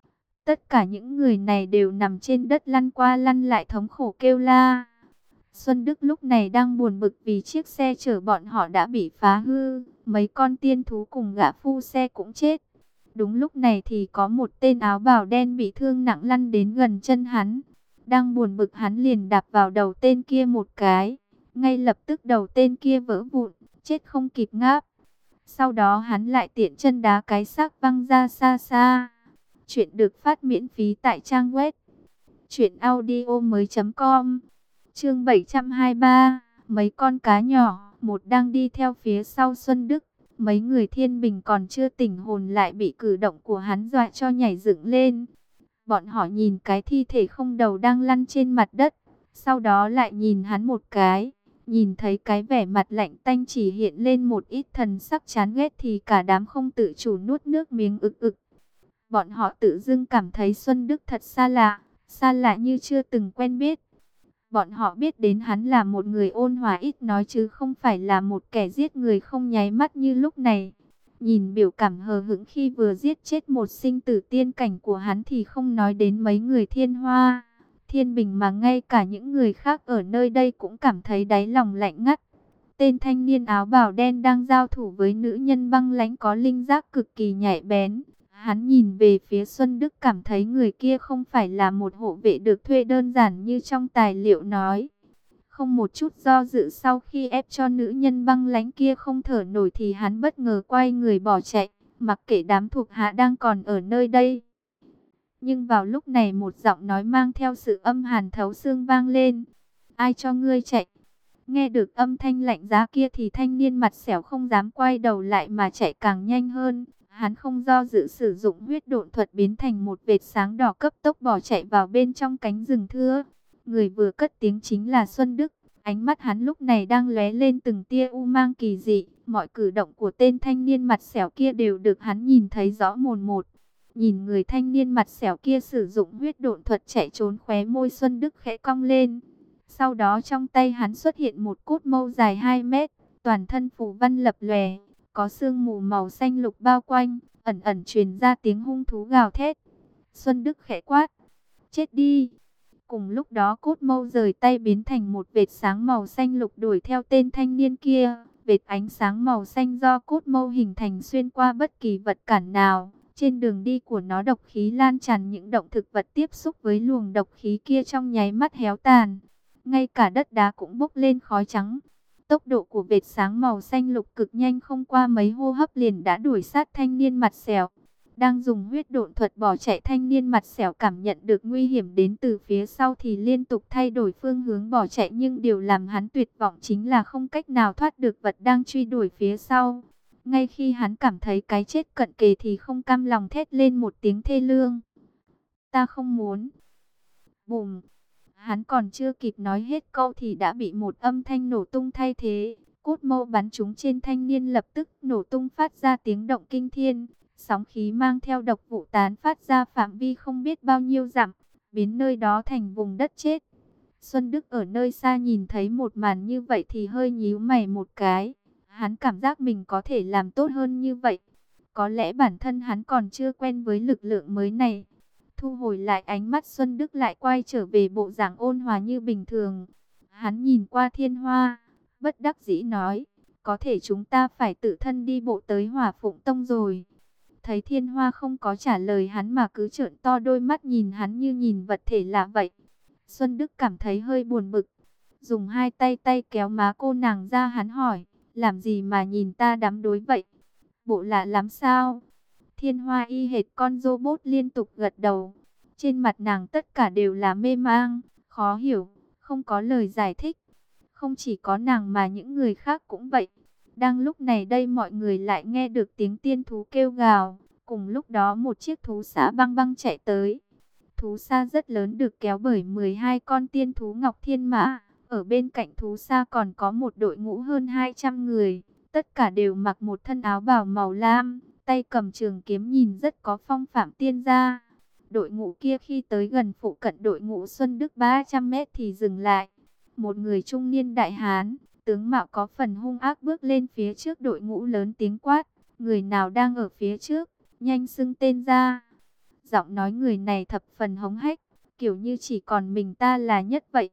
tất cả những người này đều nằm trên đất lăn qua lăn lại thống khổ kêu la. Xuân Đức lúc này đang buồn bực vì chiếc xe chở bọn họ đã bị phá hư, mấy con tiên thú cùng gã phu xe cũng chết. Đúng lúc này thì có một tên áo bào đen bị thương nặng lăn đến gần chân hắn. Đang buồn bực, hắn liền đạp vào đầu tên kia một cái. Ngay lập tức đầu tên kia vỡ vụn, chết không kịp ngáp. Sau đó hắn lại tiện chân đá cái xác văng ra xa xa. Chuyện được phát miễn phí tại trang web truyện audio mới chấm com. Chương bảy trăm hai mươi ba, mấy con cá nhỏ, một đang đi theo phía sau Xuân Đức. Mấy người Thiên Bình còn chưa tỉnh hồn lại bị cử động của hắn dọa cho nhảy dựng lên. Bọn họ nhìn cái thi thể không đầu đang lăn trên mặt đất, sau đó lại nhìn hắn một cái, nhìn thấy cái vẻ mặt lạnh tanh chỉ hiện lên một ít thần sắc chán ghét thì cả đám không tự chủ nuốt nước miếng ực ực. Bọn họ tự dưng cảm thấy Xuân Đức thật xa lạ, xa lạ như chưa từng quen biết. Bọn họ biết đến hắn là một người ôn hòa ít nói chứ không phải là một kẻ giết người không nháy mắt như lúc này. Nhìn biểu cảm hờ hững khi vừa giết chết một sinh tử tiên cảnh của hắn thì không nói đến mấy người Thiên Hoa, Thiên Bình mà ngay cả những người khác ở nơi đây cũng cảm thấy đáy lòng lạnh ngắt. Tên thanh niên áo bào đen đang giao thủ với nữ nhân băng lãnh có linh giác cực kỳ nhạy bén. Hắn nhìn về phía Xuân Đức cảm thấy người kia không phải là một hộ vệ được thuê đơn giản như trong tài liệu nói. Không một chút do dự, sau khi ép cho nữ nhân băng lãnh kia không thở nổi thì hắn bất ngờ quay người bỏ chạy, mặc kệ đám thuộc hạ đang còn ở nơi đây. Nhưng vào lúc này một giọng nói mang theo sự âm hàn thấu xương vang lên. Ai cho ngươi chạy? Nghe được âm thanh lạnh giá kia thì thanh niên mặt xẻo không dám quay đầu lại mà chạy càng nhanh hơn. Hắn không do dự sử dụng huyết độn thuật biến thành một vệt sáng đỏ cấp tốc bỏ chạy vào bên trong cánh rừng thưa. Người vừa cất tiếng chính là Xuân Đức. Ánh mắt hắn lúc này đang lóe lên từng tia u mang kỳ dị. Mọi cử động của tên thanh niên mặt xẻo kia đều được hắn nhìn thấy rõ mồn một. Nhìn người thanh niên mặt xẻo kia sử dụng huyết độn thuật chạy trốn, khóe môi Xuân Đức khẽ cong lên. Sau đó trong tay hắn xuất hiện một cốt mâu dài hai mét, toàn thân phù văn lập lòe, có sương mù màu xanh lục bao quanh, ẩn ẩn truyền ra tiếng hung thú gào thét. Xuân Đức khẽ quát, chết đi. Cùng lúc đó cốt mâu rời tay biến thành một vệt sáng màu xanh lục đuổi theo tên thanh niên kia. Vệt ánh sáng màu xanh do cốt mâu hình thành xuyên qua bất kỳ vật cản nào. Trên đường đi của nó độc khí lan tràn, những động thực vật tiếp xúc với luồng độc khí kia trong nháy mắt héo tàn. Ngay cả đất đá cũng bốc lên khói trắng. Tốc độ của vệt sáng màu xanh lục cực nhanh, không qua mấy hô hấp liền đã đuổi sát thanh niên mặt xẻo. Đang dùng huyết độn thuật bỏ chạy, thanh niên mặt xẻo cảm nhận được nguy hiểm đến từ phía sau thì liên tục thay đổi phương hướng bỏ chạy. Nhưng điều làm hắn tuyệt vọng chính là không cách nào thoát được vật đang truy đuổi phía sau. Ngay khi hắn cảm thấy cái chết cận kề thì không cam lòng thét lên một tiếng thê lương. Ta không muốn. Bùm. Hắn còn chưa kịp nói hết câu thì đã bị một âm thanh nổ tung thay thế. Cốt mâu bắn trúng trên thanh niên lập tức nổ tung phát ra tiếng động kinh thiên. Sóng khí mang theo độc vụ tán phát ra phạm vi không biết bao nhiêu dặm, biến nơi đó thành vùng đất chết. Xuân Đức ở nơi xa nhìn thấy một màn như vậy thì hơi nhíu mày một cái. Hắn cảm giác mình có thể làm tốt hơn như vậy. Có lẽ bản thân hắn còn chưa quen với lực lượng mới này. Thu hồi lại ánh mắt, Xuân Đức lại quay trở về bộ dạng ôn hòa như bình thường. Hắn nhìn qua Thiên Hoa, bất đắc dĩ nói, có thể chúng ta phải tự thân đi bộ tới Hỏa Phụng Tông rồi. Thấy Thiên Hoa không có trả lời hắn mà cứ trợn to đôi mắt nhìn hắn như nhìn vật thể lạ vậy. Xuân Đức cảm thấy hơi buồn bực. Dùng hai tay tay kéo má cô nàng ra, hắn hỏi, làm gì mà nhìn ta đắm đuối vậy? Bộ lạ lắm sao? Thiên Hoa y hệt con robot liên tục gật đầu. Trên mặt nàng tất cả đều là mê mang, khó hiểu, không có lời giải thích. Không chỉ có nàng mà những người khác cũng vậy. Đang lúc này đây mọi người lại nghe được tiếng tiên thú kêu gào. Cùng lúc đó một chiếc thú xã băng băng chạy tới. Thú xa rất lớn được kéo bởi mười hai con tiên thú Ngọc Thiên Mã. Ở bên cạnh thú xa còn có một đội ngũ hơn hai trăm người. Tất cả đều mặc một thân áo bào màu lam, tay cầm trường kiếm nhìn rất có phong phạm tiên gia. Đội ngũ kia khi tới gần phụ cận đội ngũ Xuân Đức ba trăm mét thì dừng lại. Một người trung niên đại hán, tướng mạo có phần hung ác bước lên phía trước đội ngũ lớn tiếng quát. Người nào đang ở phía trước, nhanh xưng tên ra. Giọng nói người này thập phần hống hách, kiểu như chỉ còn mình ta là nhất vậy.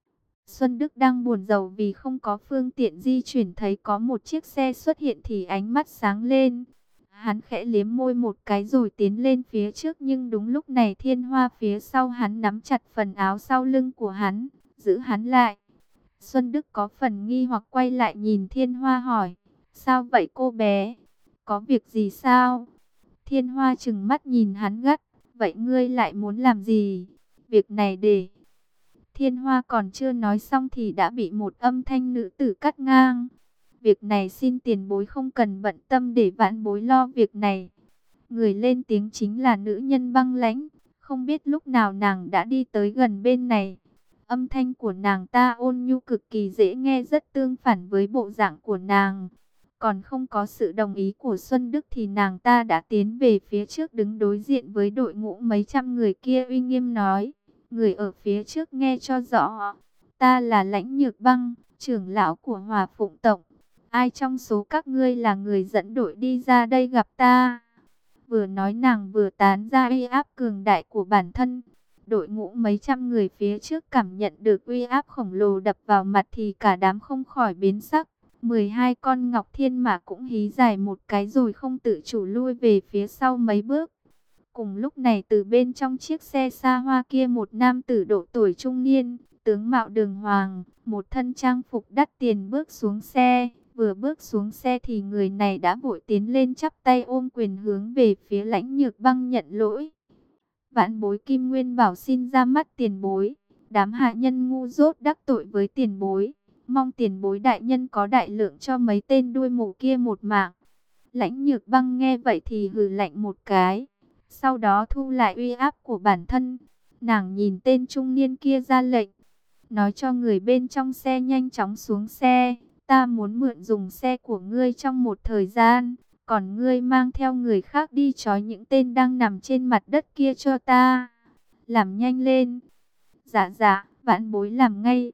Xuân Đức đang buồn rầu vì không có phương tiện di chuyển, thấy có một chiếc xe xuất hiện thì ánh mắt sáng lên. Hắn khẽ liếm môi một cái rồi tiến lên phía trước, nhưng đúng lúc này Thiên Hoa phía sau hắn nắm chặt phần áo sau lưng của hắn, giữ hắn lại. Xuân Đức có phần nghi hoặc quay lại nhìn Thiên Hoa hỏi, sao vậy cô bé? Có việc gì sao? Thiên Hoa trừng mắt nhìn hắn gắt, vậy ngươi lại muốn làm gì? Việc này để... Thiên Hoa còn chưa nói xong thì đã bị một âm thanh nữ tử cắt ngang. Việc này xin tiền bối không cần bận tâm, để vãn bối lo việc này. Người lên tiếng chính là nữ nhân Băng Lãnh. Không biết lúc nào nàng đã đi tới gần bên này. Âm thanh của nàng ta ôn nhu cực kỳ dễ nghe, rất tương phản với bộ dạng của nàng. Còn không có sự đồng ý của Xuân Đức thì nàng ta đã tiến về phía trước, đứng đối diện với đội ngũ mấy trăm người kia, uy nghiêm nói. Người ở phía trước nghe cho rõ, ta là Lãnh Nhược Băng, trưởng lão của Hỏa Phụng tộc. Ai trong số các ngươi là người dẫn đội đi ra đây gặp ta? Vừa nói nàng vừa tán ra uy áp cường đại của bản thân. Đội ngũ mấy trăm người phía trước cảm nhận được uy áp khổng lồ đập vào mặt thì cả đám không khỏi biến sắc. mười hai con Ngọc Thiên Mã cũng hí dài một cái rồi không tự chủ lui về phía sau mấy bước. Cùng lúc này từ bên trong chiếc xe xa hoa kia, một nam tử độ tuổi trung niên, tướng mạo đường hoàng, một thân trang phục đắt tiền bước xuống xe. Vừa bước xuống xe thì người này đã vội tiến lên chắp tay ôm quyền hướng về phía Lãnh Nhược Băng nhận lỗi. Vãn bối Kim Nguyên Bảo xin ra mắt tiền bối, đám hạ nhân ngu dốt đắc tội với tiền bối. Mong tiền bối đại nhân có đại lượng cho mấy tên đuôi mù kia một mạng. Lãnh Nhược Băng nghe vậy thì hừ lạnh một cái. Sau đó thu lại uy áp của bản thân. Nàng nhìn tên trung niên kia ra lệnh. Nói cho người bên trong xe nhanh chóng xuống xe. Ta muốn mượn dùng xe của ngươi trong một thời gian. Còn ngươi mang theo người khác đi trói những tên đang nằm trên mặt đất kia cho ta. Làm nhanh lên. Dạ dạ, vãn bối làm ngay.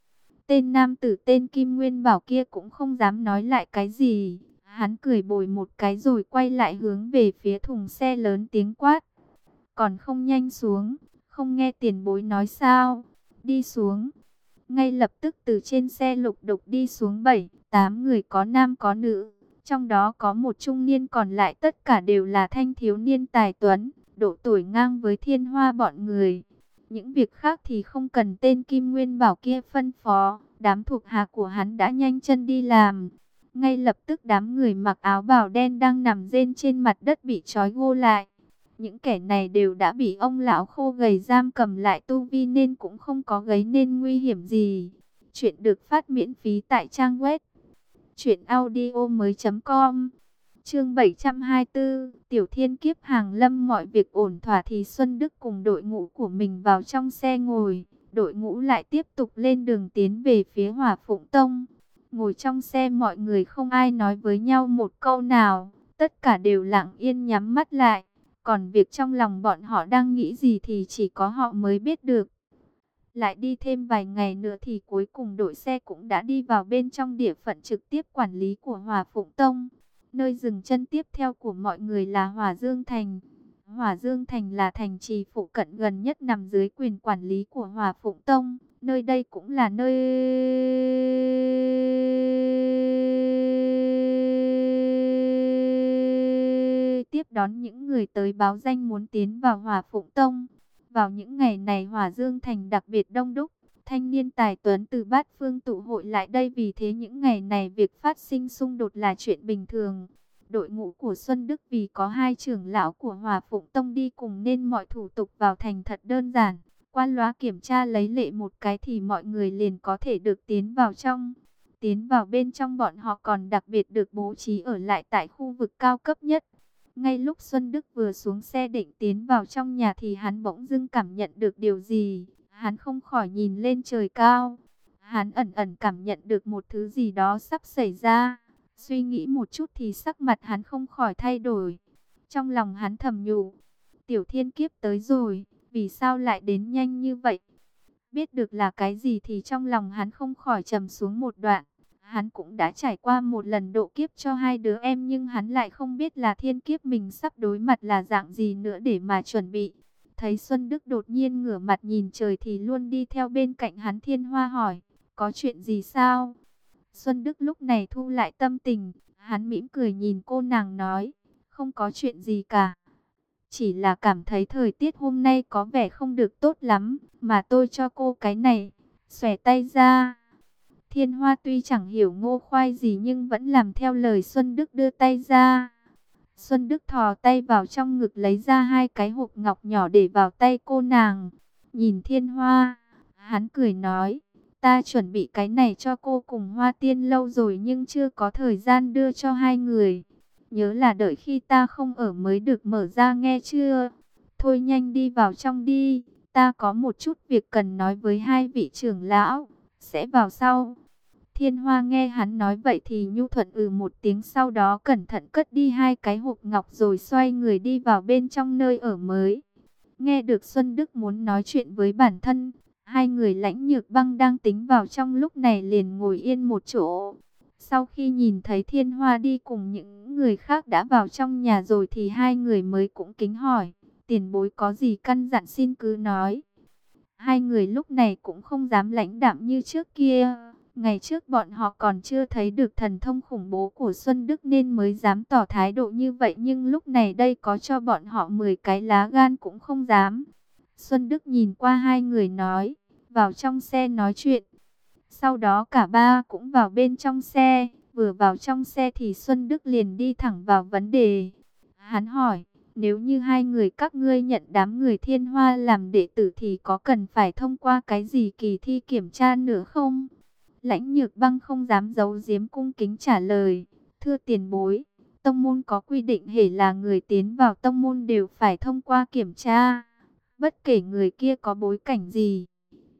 Tên nam tử tên Kim Nguyên Bảo kia cũng không dám nói lại cái gì. Hắn cười bồi một cái rồi quay lại hướng về phía thùng xe lớn tiếng quát. Còn không nhanh xuống, không nghe tiền bối nói sao? Đi xuống. Ngay lập tức từ trên xe lục đục đi xuống bảy, tám người, có nam có nữ. Trong đó có một trung niên, còn lại tất cả đều là thanh thiếu niên tài tuấn, độ tuổi ngang với Thiên Hoa bọn người. Những việc khác thì không cần tên Kim Nguyên Bảo kia phân phó, đám thuộc hạ của hắn đã nhanh chân đi làm. Ngay lập tức đám người mặc áo bào đen đang nằm rên trên mặt đất bị trói gô lại. Những kẻ này đều đã bị ông lão khô gầy giam cầm lại tu vi nên cũng không có gây nên nguy hiểm gì. Chuyện được phát miễn phí tại trang web truyện audio mới chấm com. Chương bảy trăm hai mươi tư, Tiểu Thiên Kiếp hàng lâm. Mọi việc ổn thỏa thì Xuân Đức cùng đội ngũ của mình vào trong xe ngồi. Đội ngũ lại tiếp tục lên đường tiến về phía Hỏa Phụng Tông. Ngồi trong xe mọi người không ai nói với nhau một câu nào. Tất cả đều lặng yên nhắm mắt lại. Còn việc trong lòng bọn họ đang nghĩ gì thì chỉ có họ mới biết được. Lại đi thêm vài ngày nữa thì cuối cùng đội xe cũng đã đi vào bên trong địa phận trực tiếp quản lý của Hỏa Phụng Tông. Nơi dừng chân tiếp theo của mọi người là Hỏa Dương Thành. Hỏa Dương Thành là thành trì phụ cận gần nhất nằm dưới quyền quản lý của Hỏa Phụng Tông. Nơi đây cũng là nơi tiếp đón những người tới báo danh muốn tiến vào Hỏa Phụng Tông. Vào những ngày này Hỏa Dương Thành đặc biệt đông đúc, thanh niên tài tuấn từ bát phương tụ hội lại đây, vì thế những ngày này việc phát sinh xung đột là chuyện bình thường. Đội ngũ của Xuân Đức vì có hai trưởng lão của Hỏa Phụng Tông đi cùng nên mọi thủ tục vào thành thật đơn giản. Qua loa kiểm tra lấy lệ một cái thì mọi người liền có thể được tiến vào trong. Tiến vào bên trong bọn họ còn đặc biệt được bố trí ở lại tại khu vực cao cấp nhất. Ngay lúc Xuân Đức vừa xuống xe định tiến vào trong nhà thì hắn bỗng dưng cảm nhận được điều gì. Hắn không khỏi nhìn lên trời cao. Hắn ẩn ẩn cảm nhận được một thứ gì đó sắp xảy ra. Suy nghĩ một chút thì sắc mặt hắn không khỏi thay đổi. Trong lòng hắn thầm nhủ, tiểu thiên kiếp tới rồi, vì sao lại đến nhanh như vậy? Biết được là cái gì thì trong lòng hắn không khỏi trầm xuống một đoạn. Hắn cũng đã trải qua một lần độ kiếp cho hai đứa em, nhưng hắn lại không biết là thiên kiếp mình sắp đối mặt là dạng gì nữa để mà chuẩn bị. Thấy Xuân Đức đột nhiên ngửa mặt nhìn trời thì luôn đi theo bên cạnh hắn Thiên Hoa hỏi, có chuyện gì sao? Xuân Đức lúc này thu lại tâm tình, hắn mỉm cười nhìn cô nàng nói, không có chuyện gì cả. Chỉ là cảm thấy thời tiết hôm nay có vẻ không được tốt lắm, mà tôi cho cô cái này, xòe tay ra. Thiên Hoa tuy chẳng hiểu ngô khoai gì nhưng vẫn làm theo lời Xuân Đức đưa tay ra. Xuân Đức thò tay vào trong ngực lấy ra hai cái hộp ngọc nhỏ để vào tay cô nàng. Nhìn Thiên Hoa, hắn cười nói, ta chuẩn bị cái này cho cô cùng Hoa Tiên lâu rồi nhưng chưa có thời gian đưa cho hai người. Nhớ là đợi khi ta không ở mới được mở ra nghe chưa? Thôi nhanh đi vào trong đi, ta có một chút việc cần nói với hai vị trưởng lão, sẽ vào sau. Thiên Hoa nghe hắn nói vậy thì nhu thuận ừ một tiếng, sau đó cẩn thận cất đi hai cái hộp ngọc rồi xoay người đi vào bên trong nơi ở mới. Nghe được Xuân Đức muốn nói chuyện với bản thân, hai người Lãnh Nhược Băng đang tính vào trong lúc này liền ngồi yên một chỗ. Sau khi nhìn thấy Thiên Hoa đi cùng những người khác đã vào trong nhà rồi thì hai người mới cũng kính hỏi, tiền bối có gì căn dặn xin cứ nói. Hai người lúc này cũng không dám lãnh đạm như trước kia. Ngày trước bọn họ còn chưa thấy được thần thông khủng bố của Xuân Đức nên mới dám tỏ thái độ như vậy. Nhưng lúc này đây có cho bọn họ mười cái lá gan cũng không dám. Xuân Đức nhìn qua hai người nói, vào trong xe nói chuyện. Sau đó cả ba cũng vào bên trong xe. Vừa vào trong xe thì Xuân Đức liền đi thẳng vào vấn đề. Hắn hỏi, nếu như hai người các ngươi nhận đám người Thiên Hoa làm đệ tử thì có cần phải thông qua cái gì kỳ thi kiểm tra nữa không? Lãnh Nhược Băng không dám giấu giếm cung kính trả lời, thưa tiền bối, tông môn có quy định hễ là người tiến vào tông môn đều phải thông qua kiểm tra, bất kể người kia có bối cảnh gì.